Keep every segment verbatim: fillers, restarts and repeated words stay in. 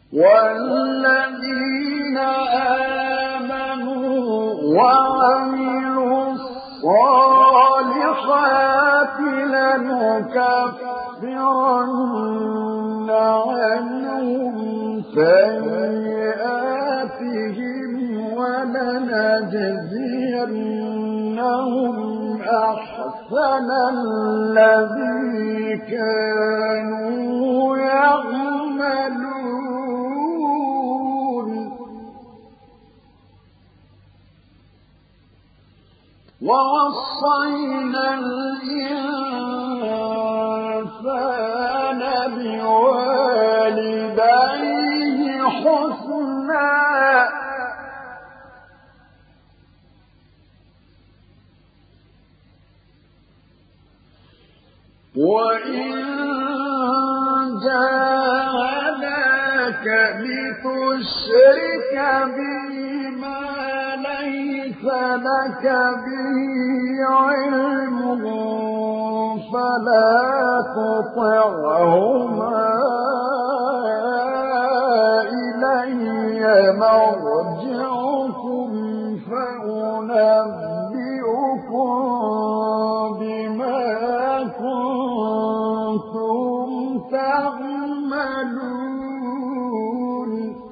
والذين آمنوا وعملوا الصالحات لنكفرن عنهم سيئاتهم ولنجزينهم أحسن الذي كانوا يعملون ووصينا الإنسان بوالديه حسنا وإن جاهداك لتشرك بما ليس لك به علم فلا تطعهما إلي مرجعكم فأنبئكم بما كنتم تعملون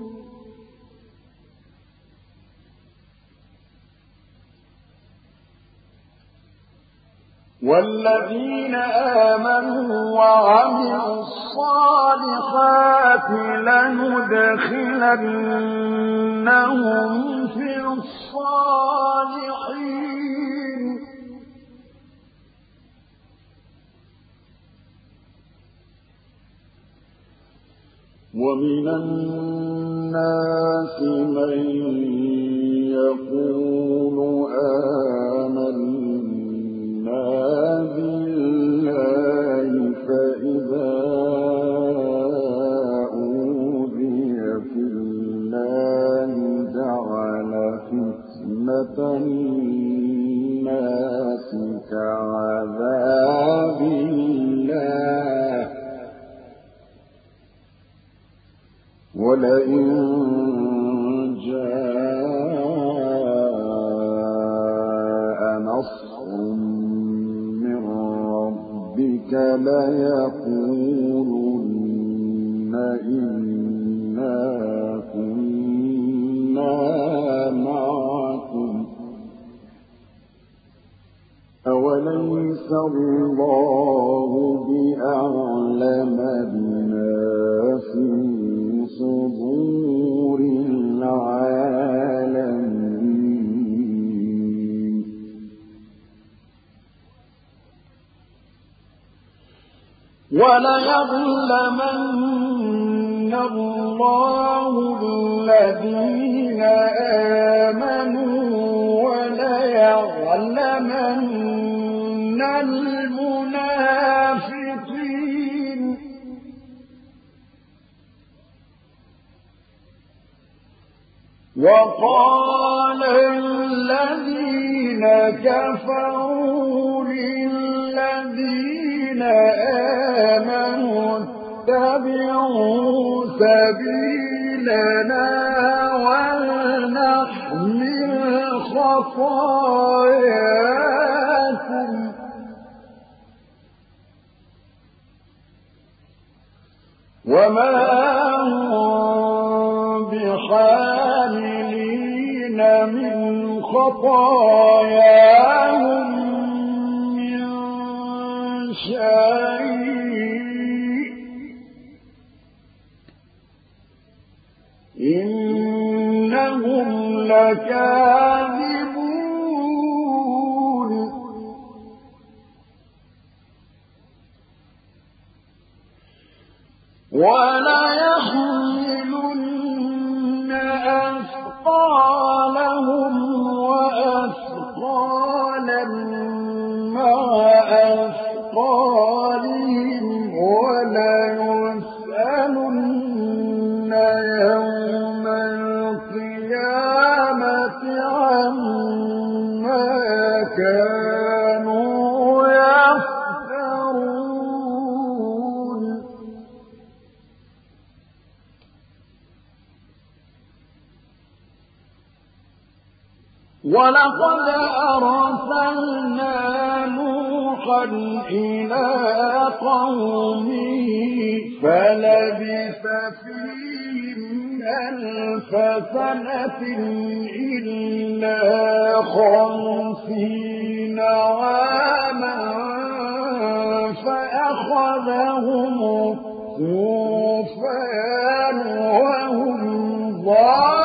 والذين آمنوا وعملوا الصالحات لندخلنهم في الصالحين ومن الناس من يقول آمنا بالله فإذا أوذي في الله جعل فتنة الناس كعذاب الله ولئن جاء نصر من ربك ليقولن إنا كنا معكم أوليس الله بأعلم بما في صدور العالمين وليعلمن الله الذين آمنوا وليعلمن المنافقين وقال الذين كفروا للذين آمنوا اتبعوا سبيلنا ولنحمل خطاياكم وما هم بحاملين من خطاياهم من شيء إنهم لكاذبون ولا يحملن أثقالهم وأثقالا مع أثقالهم ولا يسألن يوم القيامة عما كانوا يفترون ولقد أرسلنا نوحا إلى قومه فلبث فيهم ألف سنة إلا خمسين عاما فأخذهم الطوفان وهم ظالمون